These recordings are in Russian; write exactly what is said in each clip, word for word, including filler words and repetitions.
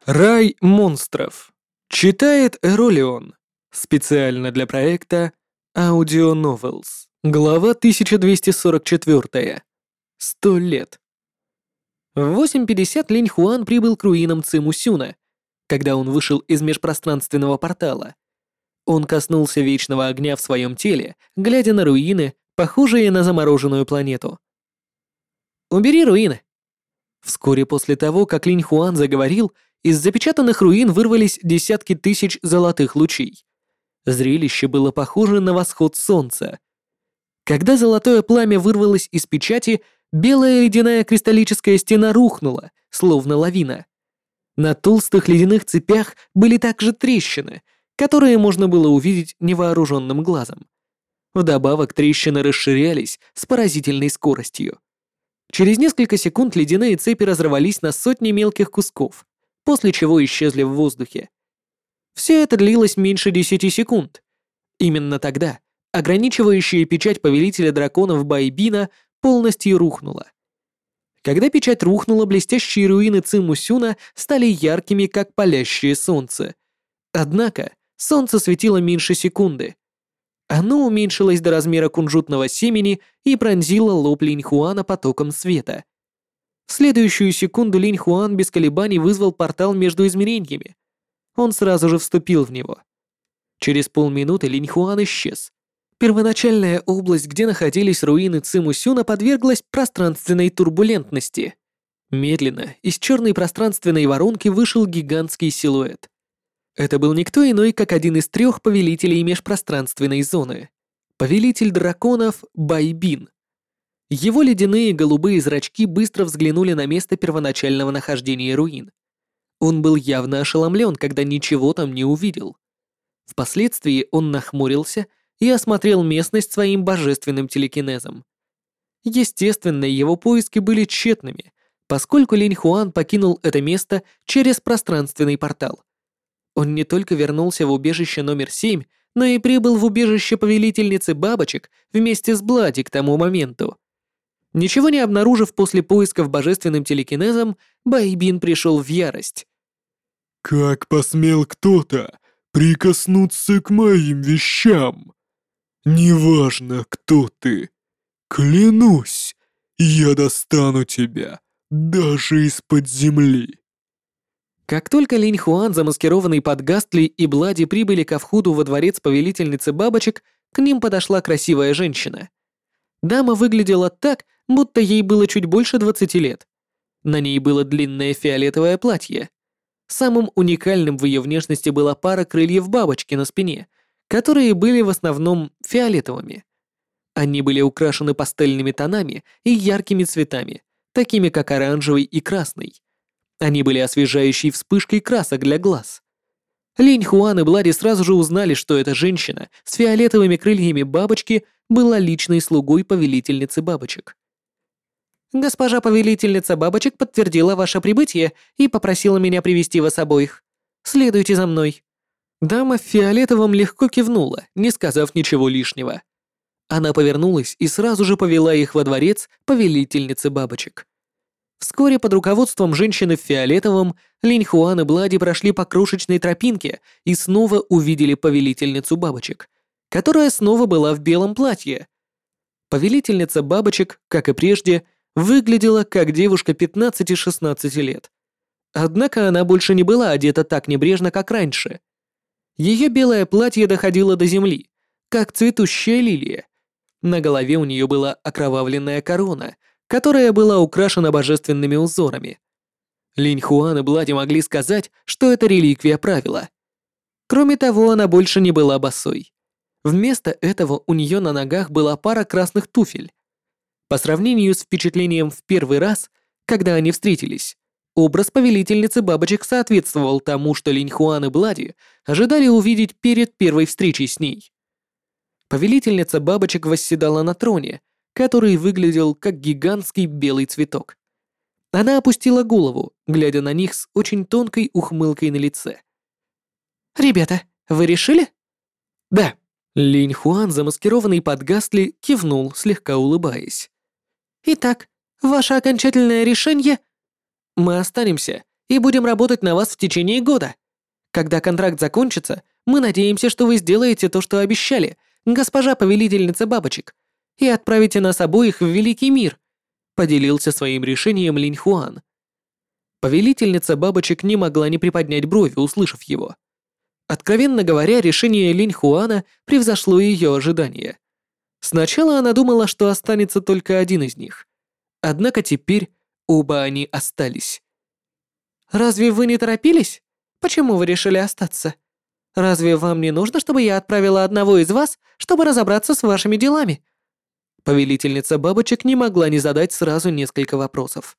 Рай монстров. Читает Эролион. Специально для проекта Audio Novels. Глава тысяча двести сорок четыре. Сто лет. В восемь пятьдесят Линь Хуан прибыл к руинам Цимусюна, когда он вышел из межпространственного портала. Он коснулся вечного огня в своем теле, глядя на руины, похожие на замороженную планету. «Убери руины!» Вскоре после того, как Линь Хуан заговорил, из запечатанных руин вырвались десятки тысяч золотых лучей. Зрелище было похоже на восход солнца. Когда золотое пламя вырвалось из печати, белая ледяная кристаллическая стена рухнула, словно лавина. На толстых ледяных цепях были также трещины, которые можно было увидеть невооруженным глазом. Вдобавок трещины расширялись с поразительной скоростью. Через несколько секунд ледяные цепи разорвались на сотни мелких кусков, после чего исчезли в воздухе. Все это длилось меньше десяти секунд. Именно тогда ограничивающая печать повелителя драконов Байбина полностью рухнула. Когда печать рухнула, блестящие руины Цимусюна стали яркими, как палящее солнце. Однако солнце светило меньше секунды. Оно уменьшилось до размера кунжутного семени и пронзило лоб Линь Хуана потоком света. В следующую секунду Линь Хуан без колебаний вызвал портал между измерениями. Он сразу же вступил в него. Через полминуты Линь Хуан исчез. Первоначальная область, где находились руины Цимусюна, подверглась пространственной турбулентности. Медленно из черной пространственной воронки вышел гигантский силуэт. Это был никто иной, как один из трех повелителей межпространственной зоны. Повелитель драконов Байбин. Его ледяные голубые зрачки быстро взглянули на место первоначального нахождения руин. Он был явно ошеломлен, когда ничего там не увидел. Впоследствии он нахмурился и осмотрел местность своим божественным телекинезом. Естественно, его поиски были тщетными, поскольку Линь Хуан покинул это место через пространственный портал. Он не только вернулся в убежище номер семь, но и прибыл в убежище повелительницы бабочек вместе с Блади к тому моменту. Ничего не обнаружив после поисков божественным телекинезом, Байбин пришел в ярость. «Как посмел кто-то прикоснуться к моим вещам? Неважно, кто ты. Клянусь, я достану тебя даже из-под земли». Как только Линь Хуан, замаскированный под Гастли и Блади, прибыли ко входу во дворец повелительницы бабочек, к ним подошла красивая женщина. Дама выглядела так, будто ей было чуть больше двадцати лет. На ней было длинное фиолетовое платье. Самым уникальным в ее внешности была пара крыльев бабочки на спине, которые были в основном фиолетовыми. Они были украшены пастельными тонами и яркими цветами, такими как оранжевый и красный. Они были освежающей вспышкой красок для глаз. Линь Хуан и Блади сразу же узнали, что эта женщина с фиолетовыми крыльями бабочки была личной слугой повелительницы бабочек. «Госпожа повелительница бабочек подтвердила ваше прибытие и попросила меня привести вас обоих. Следуйте за мной». Дама в фиолетовом легко кивнула, не сказав ничего лишнего. Она повернулась и сразу же повела их во дворец повелительницы бабочек. Вскоре под руководством женщины в фиолетовом Линь Хуан и Блади прошли по крошечной тропинке и снова увидели повелительницу бабочек, которая снова была в белом платье. Повелительница бабочек, как и прежде, выглядела как девушка пятнадцати-шестнадцати лет. Однако она больше не была одета так небрежно, как раньше. Ее белое платье доходило до земли, как цветущая лилия. На голове у нее была окровавленная корона, которая была украшена божественными узорами. Линь Хуан и Блади могли сказать, что это реликвия правила. Кроме того, она больше не была босой. Вместо этого у нее на ногах была пара красных туфель. По сравнению с впечатлением в первый раз, когда они встретились, образ повелительницы бабочек соответствовал тому, что Линь Хуан и Блади ожидали увидеть перед первой встречей с ней. Повелительница бабочек восседала на троне, который выглядел как гигантский белый цветок. Она опустила голову, глядя на них с очень тонкой ухмылкой на лице. «Ребята, вы решили?» «Да». Линь Хуан, замаскированный под Гастли, кивнул, слегка улыбаясь. «Итак, ваше окончательное решение?» «Мы останемся и будем работать на вас в течение года. Когда контракт закончится, мы надеемся, что вы сделаете то, что обещали, госпожа повелительница бабочек, и отправите нас обоих в Великий мир», — поделился своим решением Линь Хуан. Повелительница бабочек не могла не приподнять брови, услышав его. Откровенно говоря, решение Линь Хуана превзошло ее ожидания. Сначала она думала, что останется только один из них. Однако теперь оба они остались. «Разве вы не торопились? Почему вы решили остаться? Разве вам не нужно, чтобы я отправила одного из вас, чтобы разобраться с вашими делами?» Повелительница бабочек не могла не задать сразу несколько вопросов.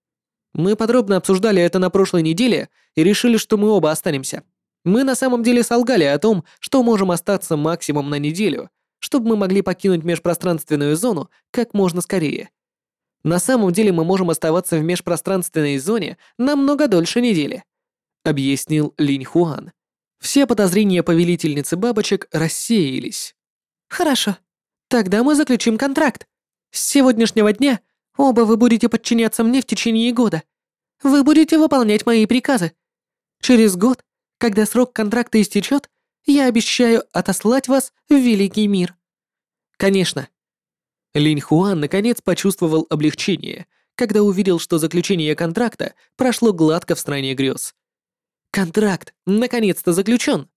«Мы подробно обсуждали это на прошлой неделе и решили, что мы оба останемся. Мы на самом деле солгали о том, что можем остаться максимум на неделю, чтобы мы могли покинуть межпространственную зону как можно скорее. На самом деле мы можем оставаться в межпространственной зоне намного дольше недели», — объяснил Линь Хуан. Все подозрения повелительницы бабочек рассеялись. «Хорошо. Тогда мы заключим контракт. С сегодняшнего дня оба вы будете подчиняться мне в течение года. Вы будете выполнять мои приказы. Через год, когда срок контракта истечет, я обещаю отослать вас в Великий мир». «Конечно». Линь Хуан наконец почувствовал облегчение, когда увидел, что заключение контракта прошло гладко в стране грез. «Контракт наконец-то заключен!»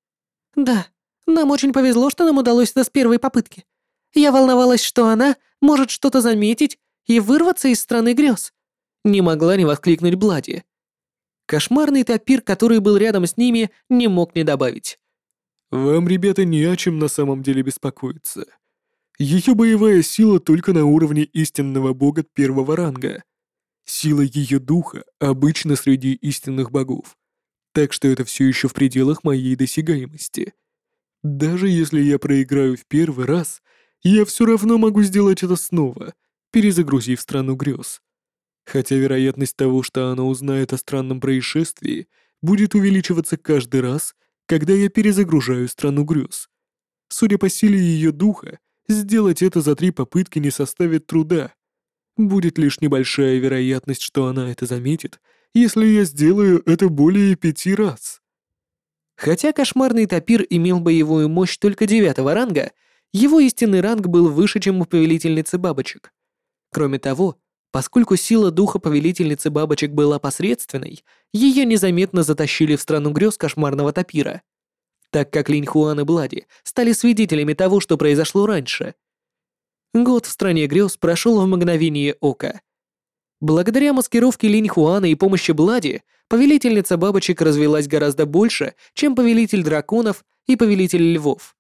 «Да, нам очень повезло, что нам удалось это с первой попытки. Я волновалась, что она может что-то заметить и вырваться из страны грез». Не могла не воскликнуть Блади. Кошмарный тапир, который был рядом с ними, не мог не добавить. «Вам, ребята, не о чем на самом деле беспокоиться. Ее боевая сила только на уровне истинного бога первого ранга. Сила ее духа обычно среди истинных богов, так что это все еще в пределах моей досягаемости. Даже если я проиграю в первый раз, я все равно могу сделать это снова, перезагрузив страну грез. Хотя вероятность того, что она узнает о странном происшествии, будет увеличиваться каждый раз, когда я перезагружаю страну грез. Судя по силе ее духа, сделать это за три попытки не составит труда. Будет лишь небольшая вероятность, что она это заметит, если я сделаю это более пяти раз. Хотя кошмарный тапир имел боевую мощь только девятого ранга, его истинный ранг был выше, чем у повелительницы бабочек. Кроме того, поскольку сила духа повелительницы бабочек была посредственной, ее незаметно затащили в страну грез кошмарного тапира, так как Линь Хуан и Блади стали свидетелями того, что произошло раньше. Год в стране грез прошел в мгновение ока. Благодаря маскировке Линь Хуана и помощи Блади, повелительница бабочек развилась гораздо больше, чем повелитель драконов и повелитель львов.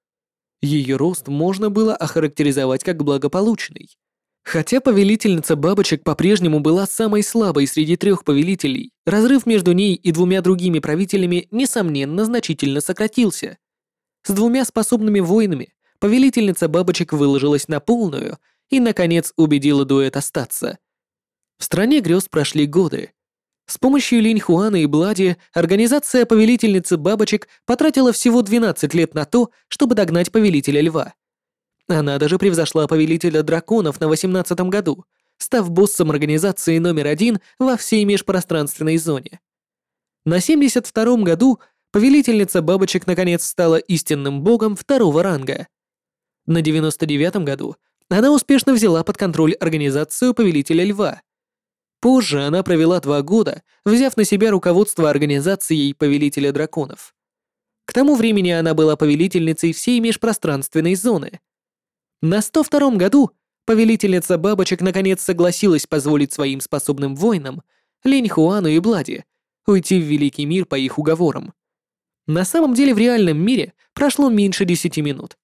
Ее рост можно было охарактеризовать как благополучный. Хотя повелительница бабочек по-прежнему была самой слабой среди трех повелителей, разрыв между ней и двумя другими правителями, несомненно, значительно сократился. С двумя способными воинами повелительница бабочек выложилась на полную и, наконец, убедила дуэт остаться. В стране грез прошли годы. С помощью Линь Хуана и Блади организация повелительницы бабочек потратила всего двенадцать лет на то, чтобы догнать повелителя льва. Она даже превзошла повелителя драконов на восемнадцатом году, став боссом организации номер один во всей межпространственной зоне. На семьдесят втором году повелительница бабочек наконец стала истинным богом второго ранга. На девяносто девятом году она успешно взяла под контроль организацию повелителя льва. Позже она провела два года, взяв на себя руководство организацией повелителя драконов. К тому времени она была повелительницей всей межпространственной зоны. На сто втором году повелительница бабочек наконец согласилась позволить своим способным воинам, Линь Хуану и Блади, уйти в Великий мир по их уговорам. На самом деле в реальном мире прошло меньше десяти минут.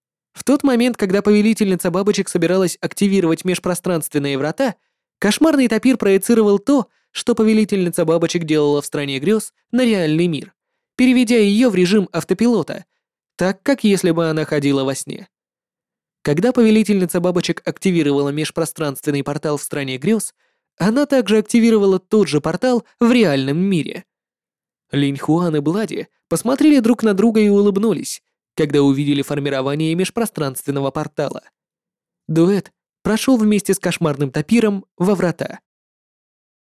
В тот момент, когда повелительница бабочек собиралась активировать межпространственные врата, кошмарный тапир проецировал то, что повелительница бабочек делала в стране грез, на реальный мир, переведя ее в режим автопилота, так как если бы она ходила во сне. Когда повелительница бабочек активировала межпространственный портал в стране грез, она также активировала тот же портал в реальном мире. Линь Хуан и Блади посмотрели друг на друга и улыбнулись, когда увидели формирование межпространственного портала. Дуэт прошел вместе с кошмарным тапиром во врата.